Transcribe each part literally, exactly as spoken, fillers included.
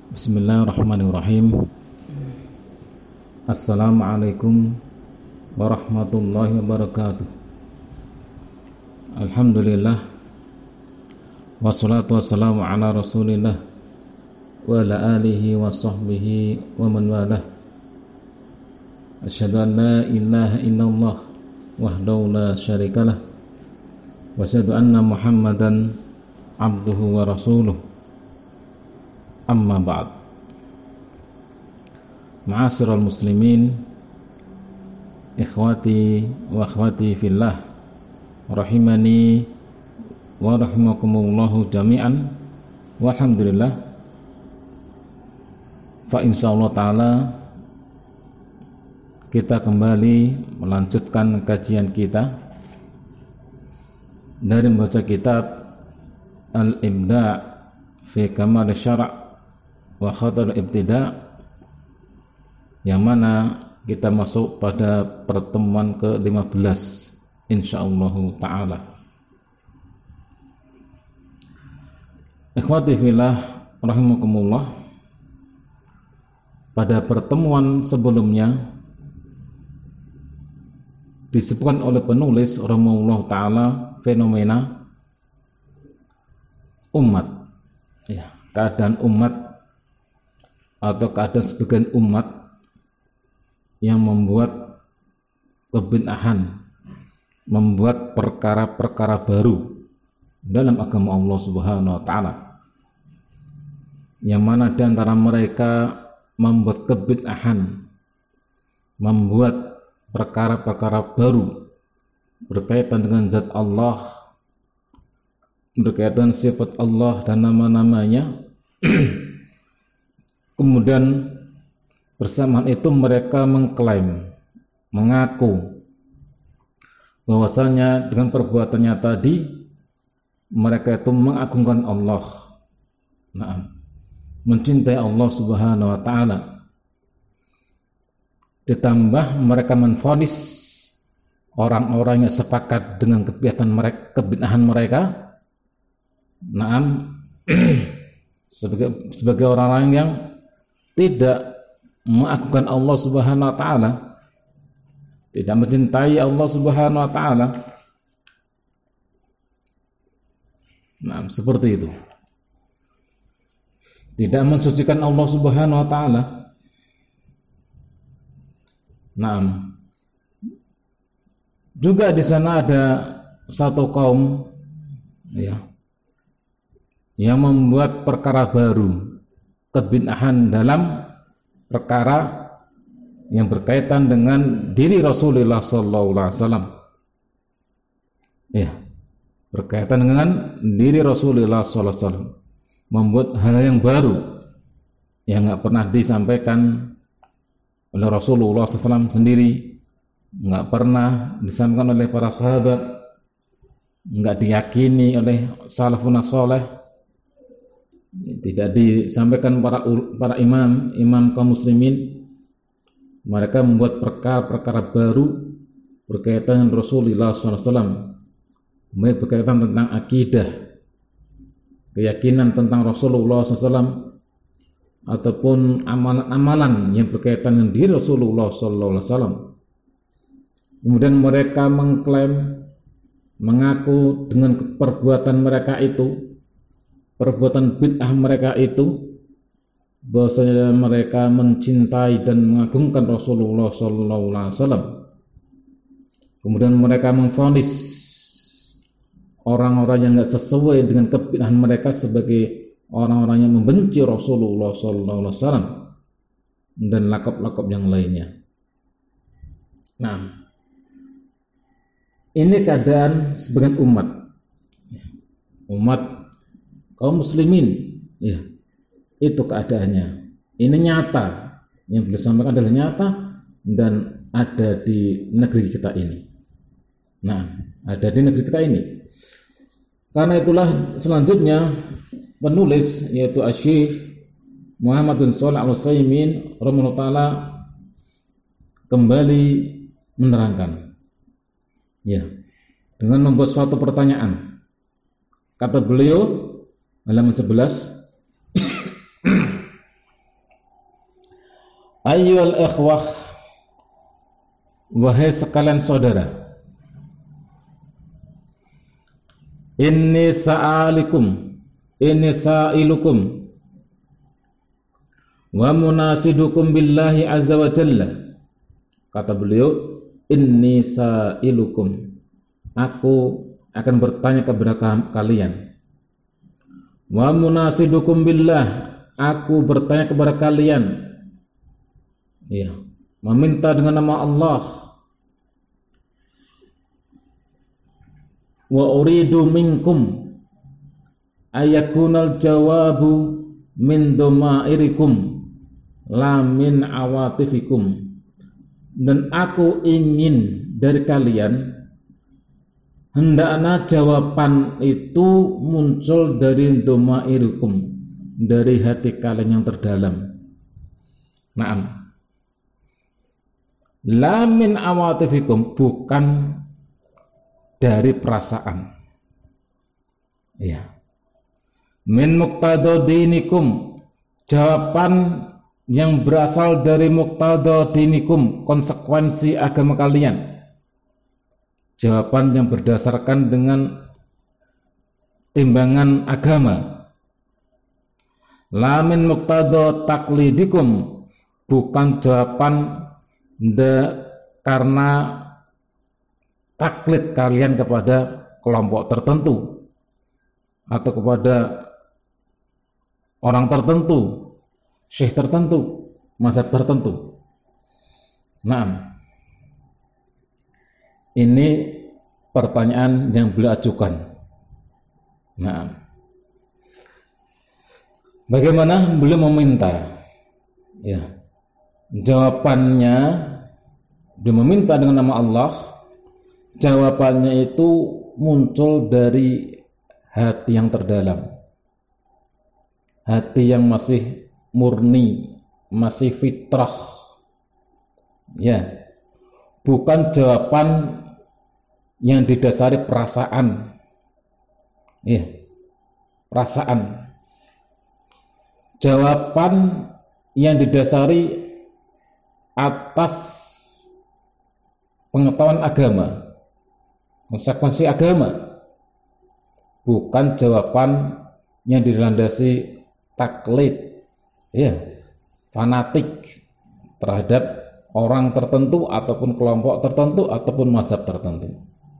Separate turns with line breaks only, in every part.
Bismillahirrahmanirrahim. Assalamualaikum warahmatullahi wabarakatuh. Alhamdulillah, wassalatu wassalamu ala rasulillah wa ala alihi wa sahbihi wa man walah. Asyhadu an la ilaha illallah wahdahu la syarikalah wa asyhadu anna Muhammadan abduhu wa rasuluh. Amma ba'd. Ma'asyiral muslimin, ikhwati wa akhwati fillah, rahimani wa rahimakumullahu jami'an. Walhamdulillah, fa insyaallah ta'ala kita kembali melanjutkan kajian kita dari membaca kitab Al-Ibda' fi Kamal Syara' wa Khatar Ibtida', yang mana kita masuk pada pertemuan ke lima belas insyaallah ta'ala. Ikhwati fillah rahimakumullah, pada pertemuan sebelumnya disebutkan oleh penulis rahimahullah ta'ala fenomena umat, ya, keadaan umat atau keadaan sebagian umat yang membuat kebid'ahan, membuat perkara-perkara baru dalam agama Allah Subhanahu wa taala, yang mana di antara mereka membuat kebid'ahan, membuat perkara-perkara baru berkaitan dengan zat Allah, berkaitan sifat Allah dan nama-namanya. Kemudian bersamaan itu mereka mengklaim, mengaku bahwasanya dengan perbuatannya tadi mereka itu mengagungkan Allah, nah, mencintai Allah Subhanahu wa taala. Ditambah mereka menvonis orang-orang yang sepakat dengan kebiasaan mereka, kebid'ahan mereka, naam, sebagai sebagai orang-orang yang tidak mengagungkan Allah Subhanahu wa taala, tidak mencintai Allah Subhanahu wa taala. Nah, seperti itu. Tidak mensucikan Allah Subhanahu wa taala. Nah, juga di sana ada satu kaum, ya, yang membuat perkara baru, kebid'ahan dalam perkara yang berkaitan dengan diri Rasulullah sallallahu alaihi wasallam. Ya, berkaitan dengan diri Rasulullah sallallahu alaihi wasallam, membuat hal yang baru yang enggak pernah disampaikan oleh Rasulullah sallallahu alaihi wasallam sendiri, enggak pernah disampaikan oleh para sahabat, enggak diyakini oleh salafun saleh, tidak disampaikan para para imam imam kaum muslimin. Mereka membuat perkara-perkara baru berkaitan dengan Rasulullah sallallahu alaihi wasallam, berkaitan tentang akidah, keyakinan tentang Rasulullah sallallahu alaihi wasallam, ataupun amalan-amalan yang berkaitan dengan diri Rasulullah sallallahu alaihi wasallam. Kemudian mereka mengklaim, mengaku dengan perbuatan mereka itu, perbuatan bid'ah mereka itu, bahwasanya mereka mencintai dan mengagungkan Rasulullah sallallahu alaihi wasallam. Kemudian mereka memvonis orang-orang yang enggak sesuai dengan kebid'ahan mereka sebagai orang-orang yang membenci Rasulullah sallallahu alaihi wasallam dan lakop-lakop yang lainnya. Nah, ini keadaan sebagian umat, umat kaum muslimin, ya, itu keadaannya. Ini nyata, yang beliau sampaikan adalah nyata dan ada di negeri kita ini. Nah, ada di negeri kita ini. Karena itulah selanjutnya penulis, yaitu Asy-Syaikh Muhammad bin Shalih Al-Utsaimin rahimahullah taala, kembali menerangkan, ya, dengan membuat suatu pertanyaan. Kata beliau halaman sebelas, Ayyuhal ikhwah, wahai sekalian saudara, inni sa'alikum, inni sa'ilukum wa munasidukum billahi azza wa jalla. Kata beliau, inni sa'ilukum, aku akan bertanya kepada kalian. Wa munasidukum billah, aku bertanya kepada kalian, ya, meminta dengan nama Allah. Wa uridu minkum ayakunal jawabu min domairikum la min awatifikum. Dan aku ingin dari kalian, hendaknya jawaban itu muncul dari domairikum, dari hati kalian yang terdalam. Naam, la min awatifikum, bukan dari perasaan. Ya. Min muqtada dinikum, jawaban yang berasal dari muqtada dinikum, konsekuensi agama kalian. Jawaban yang berdasarkan dengan timbangan agama. La min muqtada taqlidikum, bukan jawaban de, karena taklid kalian kepada kelompok tertentu atau kepada orang tertentu, syekh tertentu, mazhab tertentu. Nah, ini pertanyaan yang beliau ajukan. Nah, bagaimana beliau meminta? Ya, jawabannya beliau meminta dengan nama Allah. Jawabannya itu muncul dari hati yang terdalam, hati yang masih murni, masih fitrah, ya, bukan jawaban yang didasari perasaan, ya, perasaan. Jawaban yang didasari atas pengetahuan agama, konsekuensi agama, bukan jawaban yang dilandasi taklid, ya, fanatik terhadap orang tertentu ataupun kelompok tertentu ataupun mazhab tertentu.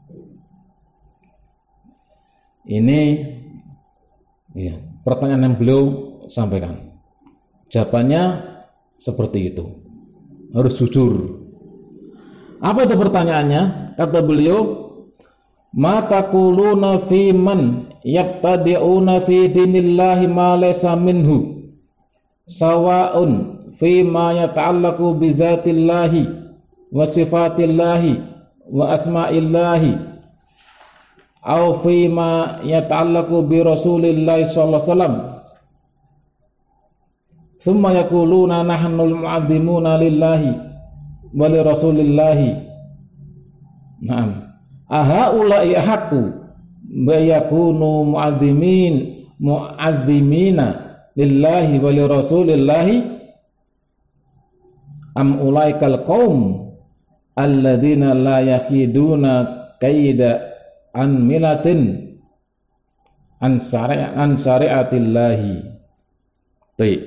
Ini, ya, pertanyaan yang beliau sampaikan. Jawabannya seperti itu, harus jujur. Apa itu pertanyaannya? Kata beliau, ma taquluna fi man yabtadi'una fi dinillahi ma laysa minhu sawa'un fi ma yata'allaqu bi dzatillahi wa sifatillahi wa asma'illahi aw fi ma yata'allaqu bi rasulillahi sallallahu alaihi wasallam thumma yaquluna nahnu al-mu'azzimuna lillahi wa li rasulillahi. Naam, ahaula'i ahaqu bayakunu mu'azzimin mu'azzimina lillahi wa li rasulillahi am ulaikal qaum alladzina la yakiduna kaida an milatin an syari'a an syari'atillahi. Baik.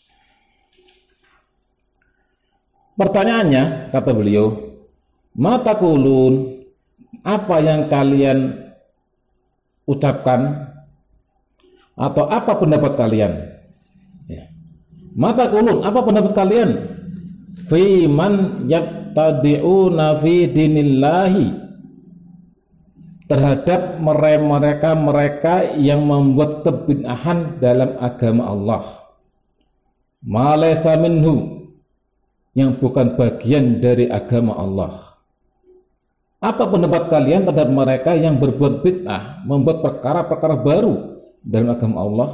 Pertanyaannya, kata beliau, ma taqulun, apa yang kalian ucapkan atau apa pendapat kalian? Ya. Ma taqulun, apa pendapat kalian? Fi man yabtadi'una fi dinillahi, terhadap mereka-mereka yang membuat kebid'ahan dalam agama Allah. Ma laysa minhu, yang bukan bagian dari agama Allah. Apa pendapat kalian terhadap mereka yang berbuat bid'ah, membuat perkara-perkara baru dalam agama Allah?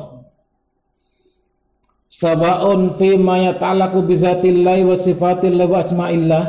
Sawa'un fi ma yata'allaqu bi dzatillahi wa sifatillahi wa asma'illah.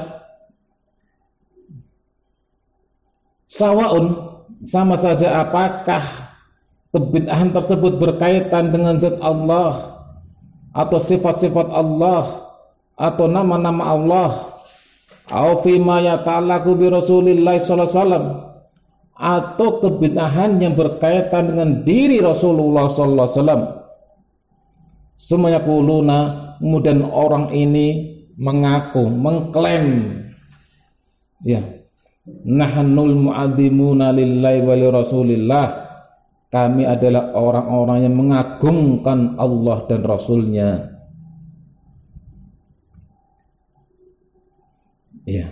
Sawa'un, sama saja apakah kebid'ahan tersebut berkaitan dengan zat Allah atau sifat-sifat Allah atau nama-nama Allah, au fima yata'allaqu bi Rasulillah sallallahu alaihi wasallam, atau kebid'ahan yang berkaitan dengan diri Rasulullah sallallahu alaihi wasallam. Semuanya kuluna, kemudian orang ini mengaku, mengklaim, ya, nahnul mu'adzimuna lillahi wa li Rasulillah, kami adalah orang-orang yang mengagungkan Allah dan Rasulnya. Ya.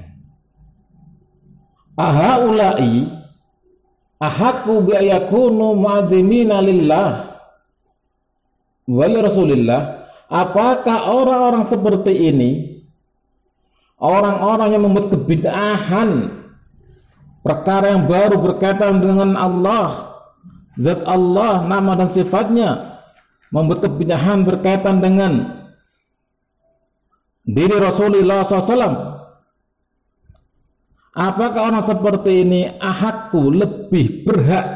Ahaulai ahaqqu bi ayakunu mu'adzimina lillah wa li Rasulillah. Apakah orang-orang seperti ini, orang-orang yang membuat kebid'ahan, perkara yang baru berkaitan dengan Allah, zat Allah, nama dan sifatnya, membuat kebid'ahan berkaitan dengan diri Rasulullah sallallahu alaihi wasallam, apakah orang seperti ini ahakku lebih berhak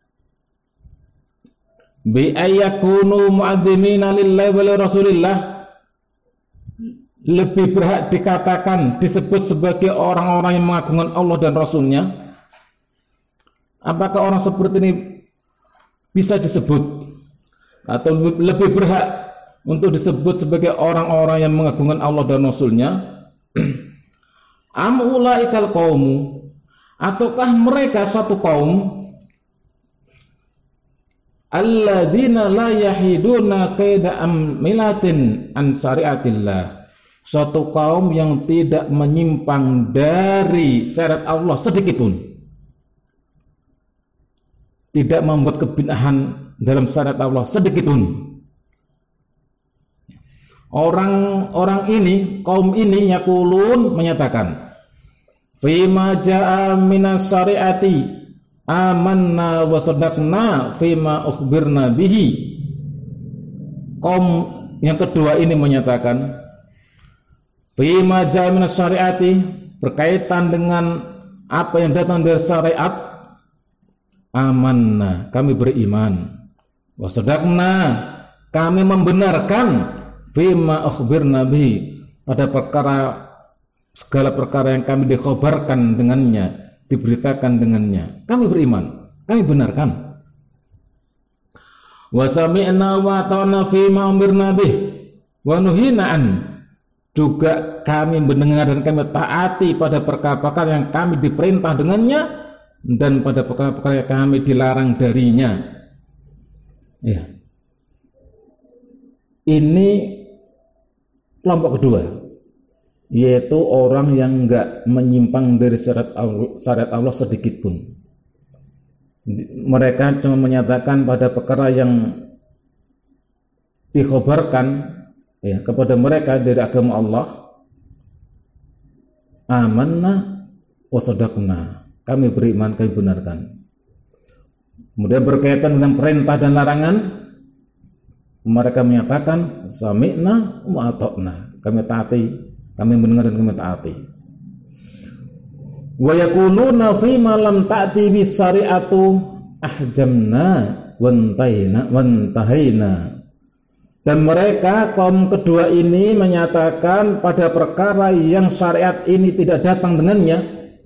bi ayyakunu mu'adzimina lillahi wa li Rasulillah, lebih berhak dikatakan, disebut sebagai orang-orang yang mengagungkan Allah dan Rasulnya? Apakah orang seperti ini bisa disebut atau lebih berhak untuk disebut sebagai orang-orang yang mengagungkan Allah dan Rasulnya? Am ulaikal qaumu, ataukah mereka suatu kaum alladzina la yahiduna qaida amilatin an syariatillah, suatu kaum yang tidak menyimpang dari syariat Allah sedikit pun, tidak membuat kebid'ahan dalam syariat Allah sedikit pun. Orang-orang ini, kaum ini, yaqulun, menyatakan, fima ja'a minas syariati amanna wa sadaqna fima ukhbirna bihi. Kaum yang kedua ini menyatakan, fima ja'a minas syariati, berkaitan dengan apa yang datang dari syariat, amanna, kami beriman, wa sadaqna, kami membenarkan, fima ukhbirna bihi, pada perkara, segala perkara yang kami dikhabarkan dengannya, diberitakan dengannya, kami beriman, kami benarkan. Wa sami'na wa ata'na fima umirna bih wa nuhina an, juga kami mendengar dan kami taati pada perkara-perkara yang kami diperintah dengannya dan pada perkara-perkara yang kami dilarang darinya. Ya. Ini kelompok kedua, yaitu orang yang enggak menyimpang dari syariat Allah, syariat Allah sedikit pun. Mereka cuma menyatakan pada perkara yang dikhabarkan, ya, kepada mereka dari agama Allah, amanna wa sadaqna, kami beriman, kami benarkan. Kemudian berkaitan dengan perintah dan larangan, mereka menyatakan sami'na wa ata'na, kami taati, kami mendengar dan kami taati. Wa yakununa fi ma lam ta'ti bis syari'atu ahjamna wantaina wantahaina. Dan mereka, kaum kedua ini, menyatakan pada perkara yang syariat ini tidak datang dengannya.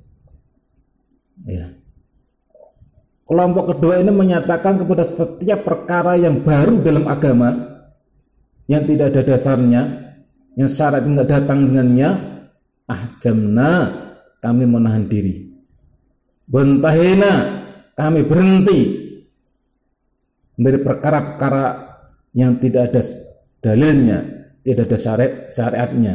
Ya. Kelompok kedua ini menyatakan kepada setiap perkara yang baru dalam agama, yang tidak ada dasarnya, yang syariat tidak datang dengannya, ahjamna, kami menahan diri, bentahina, kami berhenti dari perkara-perkara yang tidak ada dalilnya, tidak ada syariat syariatnya.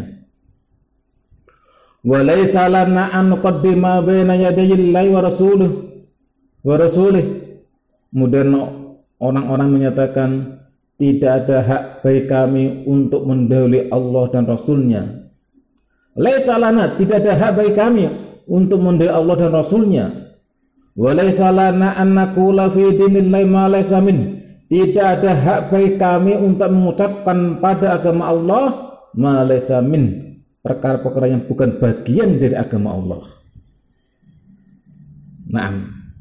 Wa laisa lana an nuqaddima baina yadayillahi wa rasulih wa rasulih. Kemudian orang-orang menyatakan tidak ada hak bagi kami untuk mendahului Allah dan Rasulnya. Laisa lana, tidak ada hak bagi kami untuk mendahului Allah dan Rasulnya. Wa laisa lana an naqula fi dinillahi ma laysa min, tidak ada hak bagi kami untuk mengucapkan pada agama Allah ma laysa min, perkara-perkara yang bukan bagian dari agama Allah. Naam.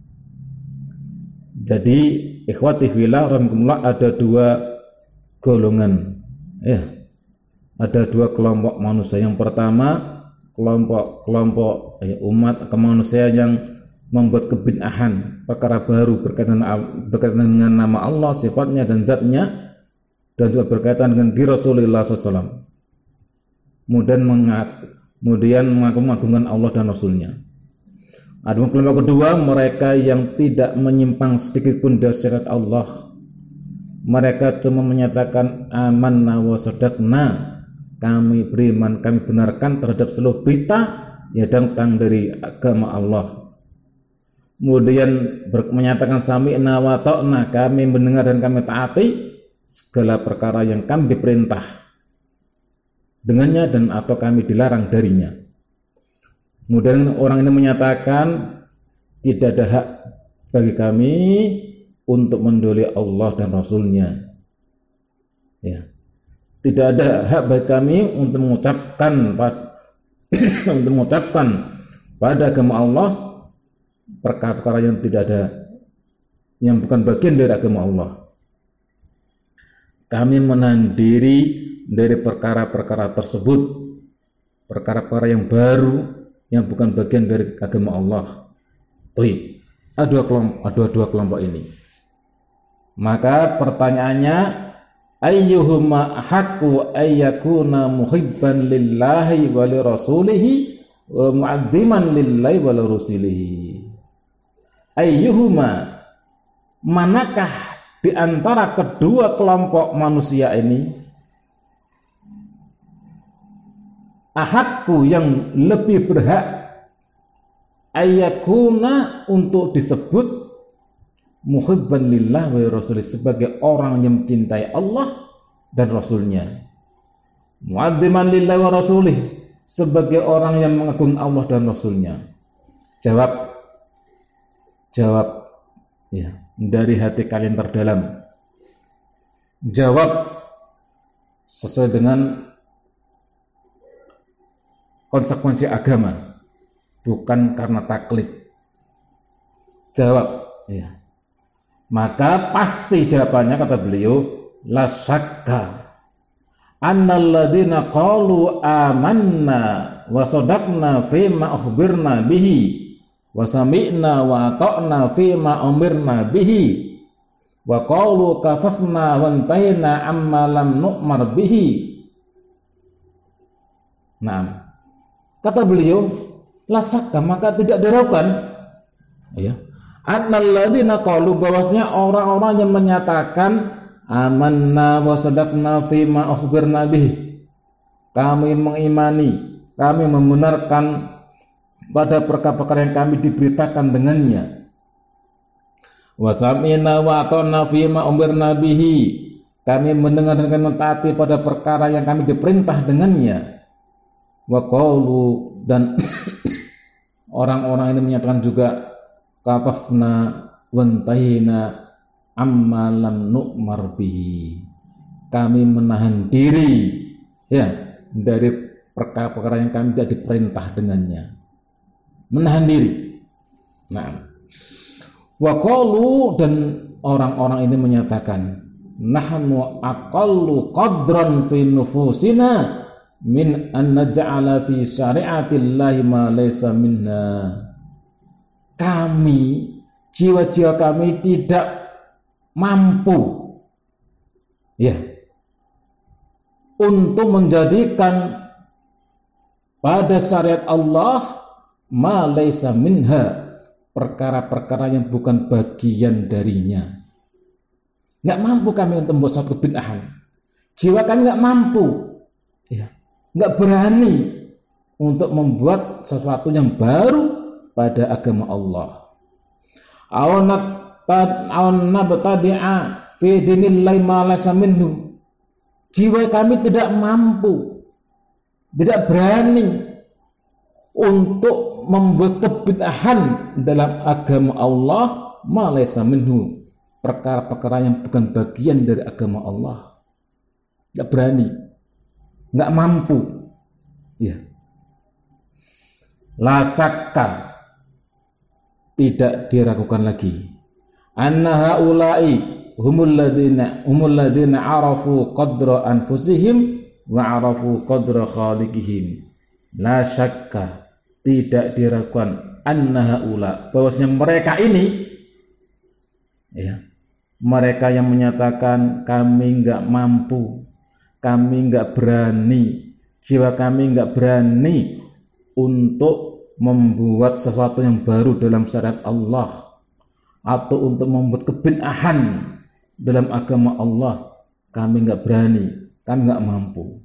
Jadi ikhwati fillah rahimakumullah, ada dua golongan, ya, ada dua kelompok manusia. Yang pertama, kelompok-kelompok eh, umat kemanusiaan yang membuat kebid'ahan, perkara baru berkaitan, berkaitan dengan nama Allah, sifatnya dan zatnya, dan juga berkaitan dengan diri Rasulullah shallallahu alaihi wasallam. Kemudian mengaku, kemudian mengagung-agungkan Allah dan Rasulnya. Ada kelompok kedua, mereka yang tidak menyimpang sedikit pun dari syariat Allah. Mereka cuma menyatakan amanna wa sadaqna, kami beriman, kami benarkan terhadap seluruh berita yang datang dari agama Allah. Kemudian menyatakan sami'na wa ta'na, kami mendengar dan kami taati segala perkara yang kami diperintah dengannya dan atau kami dilarang darinya. Kemudian orang ini menyatakan tidak ada hak bagi kami untuk mendolimi Allah dan Rasulnya. Ya. Tidak ada hak bagi kami untuk mengucapkan untuk mengucapkan pada agama Allah perkara-perkara yang tidak ada, yang bukan bagian dari agama Allah. Kami menahan diri dari perkara-perkara tersebut, perkara-perkara yang baru yang bukan bagian dari agama Allah. Baik, ada dua kelompok, ada dua kelompok ini. Maka pertanyaannya, ayyuhuma haqqu ayyakuna muhibban lillahi wa li rasulihi wa mu'azziman lillahi wa li rasulihi. Ayyuhuma, manakah di antara kedua kelompok manusia ini ahadku yang lebih berhak ayyakuna untuk disebut muhibban lillah wa rasulih, sebagai orang yang mencintai Allah dan Rasulnya, mu'azziman lillah wa rasulih, sebagai orang yang mengagungkan Allah dan Rasulnya. Jawab jawab ya, dari hati kalian terdalam. Jawab sesuai dengan konsekuensi agama, bukan karena taklid. Jawab ya. Maka pasti jawabannya, kata beliau, la syakka annal ladzina qalu amanna wa sadaqna fima akhbirna bihi wa sami'na wa ata'na fima umirna bihi wa qalu kafafna wa antahina amma lam nu'mar bihi. Nah, kata beliau, la syakka, maka tidak diragukan ya, annalladzina qalu, bahwasanya orang-orang yang menyatakan amanna wa sadaqna fima akhbirna bihi, kami mengimani, kami membenarkan pada perkara-perkara yang kami diberitakan dengannya, wa sami'na wa ata'na fima umirna bihi, kami mendengar dan kami mentaati pada perkara yang kami diperintah dengannya, wa qalu, dan orang-orang ini menyatakan juga kafafna wantahina amma lam nu'mar bihi, kami menahan diri ya dari perkara-perkara yang kami tidak diperintah dengannya, menahan diri. Nah, wa qalu, dan orang-orang ini menyatakan nahnu aqallu qadran fi nufusina min an naj'ala fi syari'atillahi ma laysa minna, kami, jiwa-jiwa kami tidak mampu ya untuk menjadikan pada syariat Allah ma laysa minha, perkara-perkara yang bukan bagian darinya. Nggak mampu kami untuk membuat suatu kebid'ahan. Jiwa kami nggak mampu ya, nggak berani untuk membuat sesuatu yang baru pada agama Allah. Awan nabtadi'a fi dinillahi ma laysa minhu, jiwa kami tidak mampu, tidak berani untuk membuat kebid'ahan dalam agama Allah ma laysa minhu, perkara-perkara yang bukan bagian dari agama Allah. Tidak berani, nggak mampu ya. La sakka, tidak diragukan lagi, anna haula'i humul ladina humul ladina arafu qadra anfusihim wa arafu qadra khaliqihim la syakka, tidak diragukan, anna haula, bahwasanya mereka ini, ya, mereka yang menyatakan kami enggak mampu, kami enggak berani, jiwa kami enggak berani untuk membuat sesuatu yang baru dalam syariat Allah, atau untuk membuat kebid'ahan dalam agama Allah, kami enggak berani, kami enggak mampu.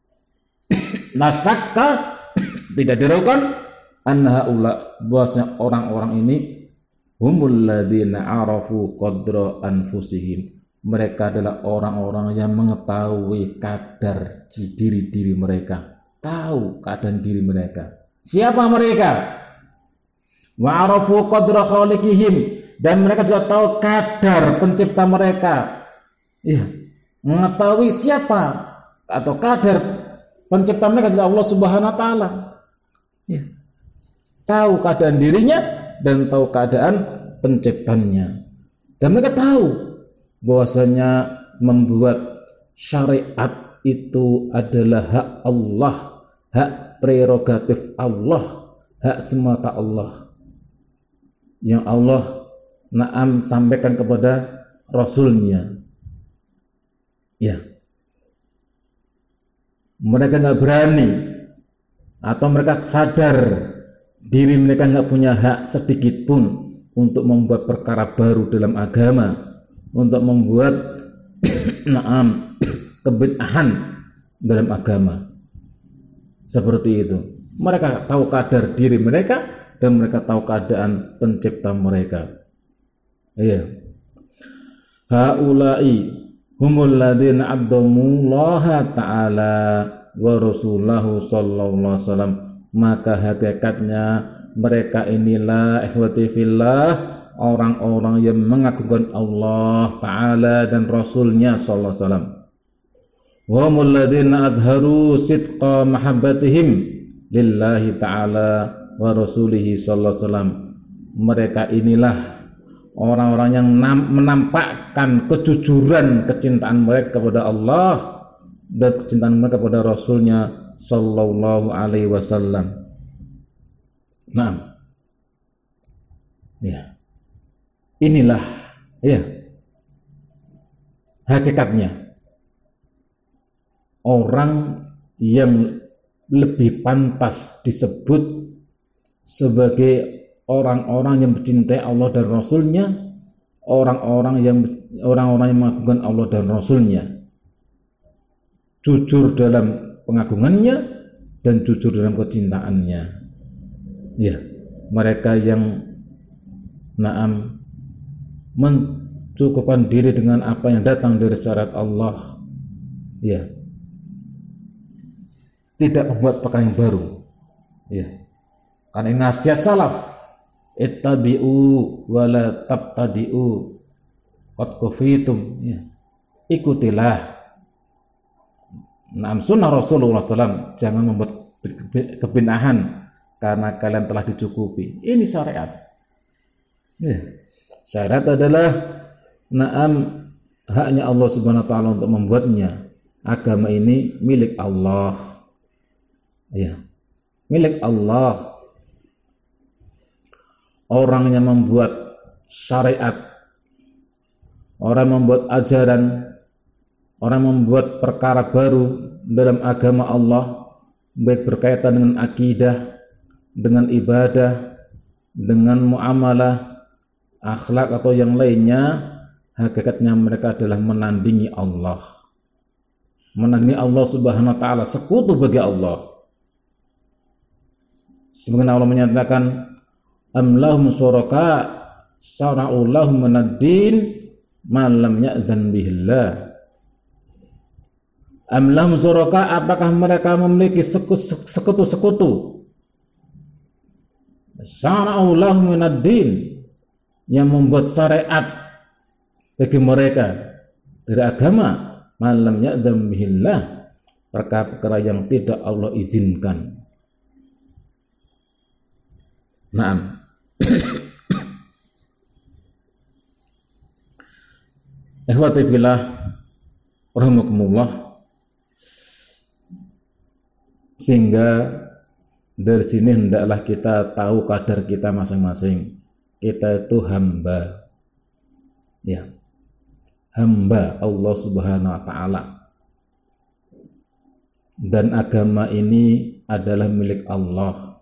Nasakka, tidak diragukan, anna haula, bahwasanya orang-orang ini humul ladzina arafu qadra anfusihim, mereka adalah orang-orang yang mengetahui kadar diri-diri mereka, tahu keadaan diri mereka. Siapa mereka? Wa arafu qadra khaliqihim, dan mereka juga tahu kadar pencipta mereka. Ya, mengetahui siapa atau kadar pencipta mereka adalah Allah Subhanahu wa taala. Ya. Tahu keadaan dirinya dan tahu keadaan penciptanya. Dan mereka tahu bahwasanya membuat syariat itu adalah hak Allah, hak prerogatif Allah, hak semata Allah, yang Allah na'am sampaikan kepada Rasulnya. Ya, mereka nggak berani atau mereka sadar diri mereka nggak punya hak sedikit pun untuk membuat perkara baru dalam agama, untuk membuat na'am kebid'ahan dalam agama. Seperti itu. Mereka tahu kadar diri mereka dan mereka tahu keadaan pencipta mereka. Iya. Haula'i humul ladzina addamullaha ta'ala wa rasulahu sallallahu alaihi wasallam, maka hakikatnya mereka inilah ikhwati fillah, orang-orang yang mengagungkan Allah Ta'ala dan Rasulnya sallallahu alaihi wasallam. Wa humul ladzina adharu sidqa mahabbatihim lillahi ta'ala wa rasulihi sallallahu alaihi wasallam, mereka inilah orang-orang yang menampakkan kejujuran kecintaan mereka kepada Allah dan kecintaan mereka kepada Rasulnya sallallahu alaihi wasallam. Nah, ya, inilah ya hakikatnya orang yang lebih pantas disebut sebagai orang-orang yang mencintai Allah dan Rasulnya, orang-orang yang orang-orang yang mengagungkan Allah dan Rasulnya, jujur dalam pengagungannya dan jujur dalam kecintaannya. Ya, mereka yang na'am mencukupkan diri dengan apa yang datang dari syariat Allah, ya, tidak membuat perkara yang baru, ya, karena nasihat salaf, ittabi'u wa la tabtadi'u qad kufitum, ya, ikutilah na'am sunnah Rasulullah sallallahu alaihi wasallam, jangan membuat kebid'ahan karena kalian telah dicukupi. Ini syariat, ya. Syariat adalah na'am haknya Allah Subhanahu wa taala untuk membuatnya. Agama ini milik Allah, ya, milik Allah. Orang yang membuat syariat, orang membuat ajaran, orang membuat perkara baru dalam agama Allah, baik berkaitan dengan akidah, dengan ibadah, dengan muamalah, akhlak atau yang lainnya, hakikatnya mereka adalah menandingi Allah, menandingi Allah Subhanahu wa taala, sekutu bagi Allah. Sebagaimana Allah menyatakan, am lahum syuraka syara'u lahum minad-din ma lam ya'zan bihillah. Am lahum syuraka, apakah mereka memiliki sekutu-sekutu, syara'u lahum minad-din, yang membuat syariat bagi mereka dari agama, ma lam ya'zan bihillah, perkara-perkara yang tidak Allah izinkan. Naam. Ikhwati fillah rahimakumullah, Sehingga dari sini hendaklah kita tahu kadar kita masing-masing. Kita itu hamba, ya, hamba Allah Subhanahu Wa Taala. Dan agama ini adalah milik Allah.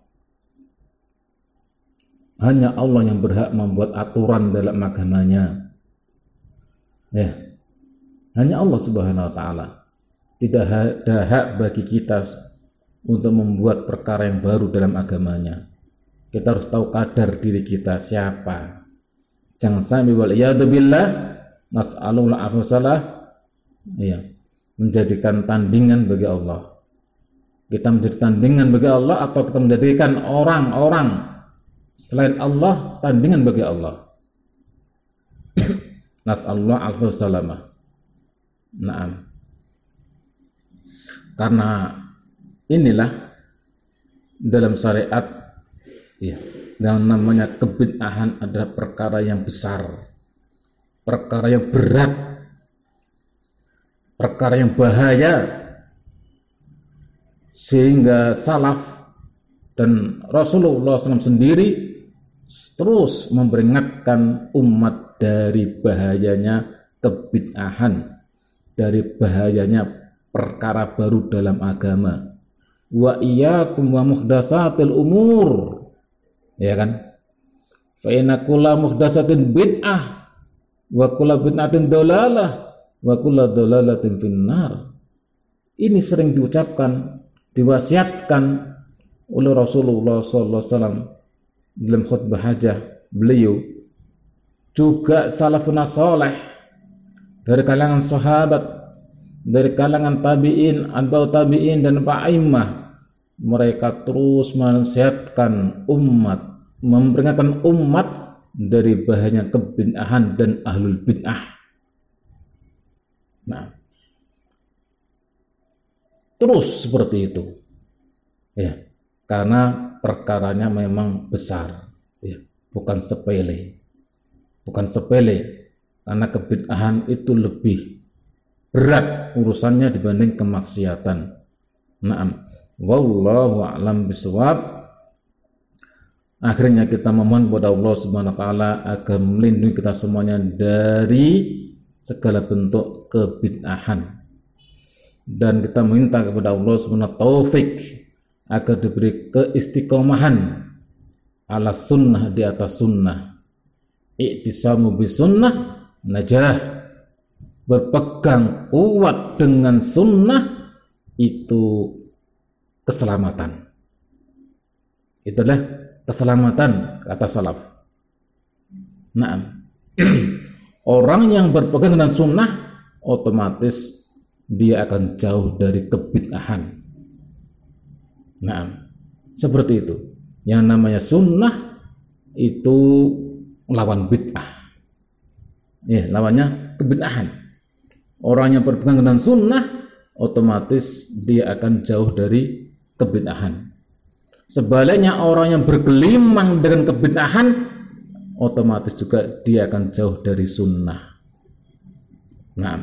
Hanya Allah yang berhak membuat aturan dalam agamanya. Ya, hanya Allah Subhanahu Wa Taala. Tidak ada hak bagi kita untuk membuat perkara yang baru dalam agamanya. Kita harus tahu kadar diri kita siapa. Jangan sampai wal iyadu billah nas'alul afsalah, ya, menjadikan tandingan bagi Allah. Kita menjadi tandingan bagi Allah atau kita menjadikan orang-orang selain Allah tandingan bagi Allah. Nas'alullah al-salamah. Naam. Karena inilah dalam syariat, ya, yang namanya kebid'ahan adalah perkara yang besar, perkara yang berat, perkara yang bahaya, sehingga salaf dan Rasulullah shallallahu alaihi wasallam sendiri terus memperingatkan umat dari bahayanya kebid'ahan, dari bahayanya perkara baru dalam agama. Wa iyyakum wa muhdatsatil umur, ya kan? Fa inna kulla muhdatsatin bid'ah wa kulla bid'atin dalalah wa kulla dalalatin finnar. Ini sering diucapkan, diwasiatkan oleh Rasulullah sallallahu alaihi wasallam dalam khutbah hajah beliau. Juga salafun salih dari kalangan sahabat, dari kalangan tabi'in, atba'ut tabi'in dan pa'imah, mereka terus menasihatkan umat, memperingatkan umat dari bahayanya kebid'ahan dan ahlul bid'ah. Nah, terus seperti itu, ya, karena perkaranya memang besar, ya, bukan sepele, bukan sepele, karena kebid'ahan itu lebih berat urusannya dibanding kemaksiatan. Naam, wallahu a'lam bishawab. Akhirnya kita memohon kepada Allah Subhanahu wa taala agar melindungi kita semuanya dari segala bentuk kebid'ahan. Dan kita minta kepada Allah Subhanahu wa taala taufik agar diberi keistiqomahan ala sunnah, di atas sunnah. I'tisamu bisunnah najah. Berpegang kuat dengan sunnah itu keselamatan. Itulah keselamatan, kata salaf. Nah, orang yang berpegang dengan sunnah otomatis dia akan jauh dari kebid'ahan. Nah, seperti itu. Yang namanya sunnah itu lawan bid'ah. Ya, lawannya kebid'ahan. Orang yang berpegang dengan sunnah otomatis dia akan jauh dari kebid'ahan. Sebaliknya orang yang bergelimang dengan kebid'ahan otomatis juga dia akan jauh dari sunnah. Nah,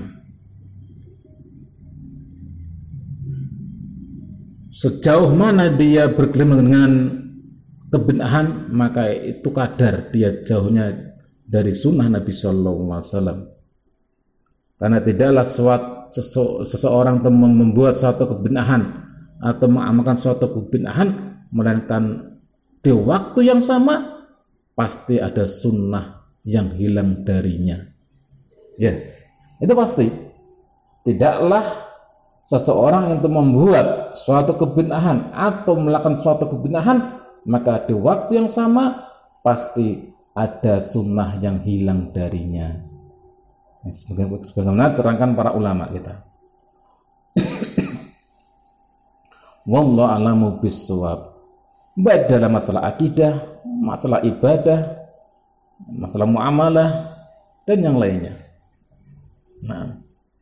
sejauh mana dia bergelimang dengan kebid'ahan, maka itu kadar dia jauhnya dari sunnah Nabi Sallallahu Alaihi Wasallam. Karena tidaklah suatu, seseorang membuat suatu kebid'ahan atau mengamalkan suatu kebid'ahan, melainkan di waktu yang sama pasti ada sunnah yang hilang darinya. Ya, itu pasti. Tidaklah seseorang yang membuat suatu kebid'ahan atau melakukan suatu kebid'ahan, maka di waktu yang sama pasti ada sunnah yang hilang darinya. Sebagaimana terangkan para ulama kita. Wallahu a'lamu bissawab. Baik dalam masalah akidah, masalah ibadah, masalah muamalah dan yang lainnya. Nah,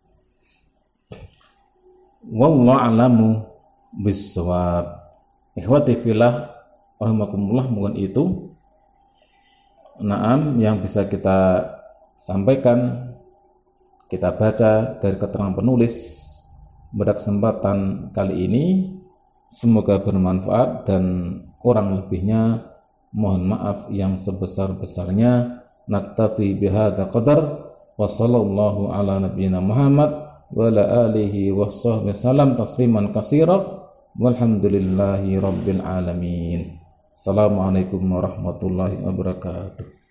wallahu a'lamu bissawab. Ikhwati fillah rahimakumullah, mungkin itu naam yang bisa kita sampaikan, kita baca dari keterangan penulis pada kesempatan kali ini. Semoga bermanfaat, dan kurang lebihnya mohon maaf yang sebesar-besarnya. Naktafi bihadza qadar wa sallallahu ala nabiyyina Muhammad wa ala alihi wa sahbihi salam tasliman katsira walhamdulillahi rabbil alamin. Assalamualaikum warahmatullahi wabarakatuh.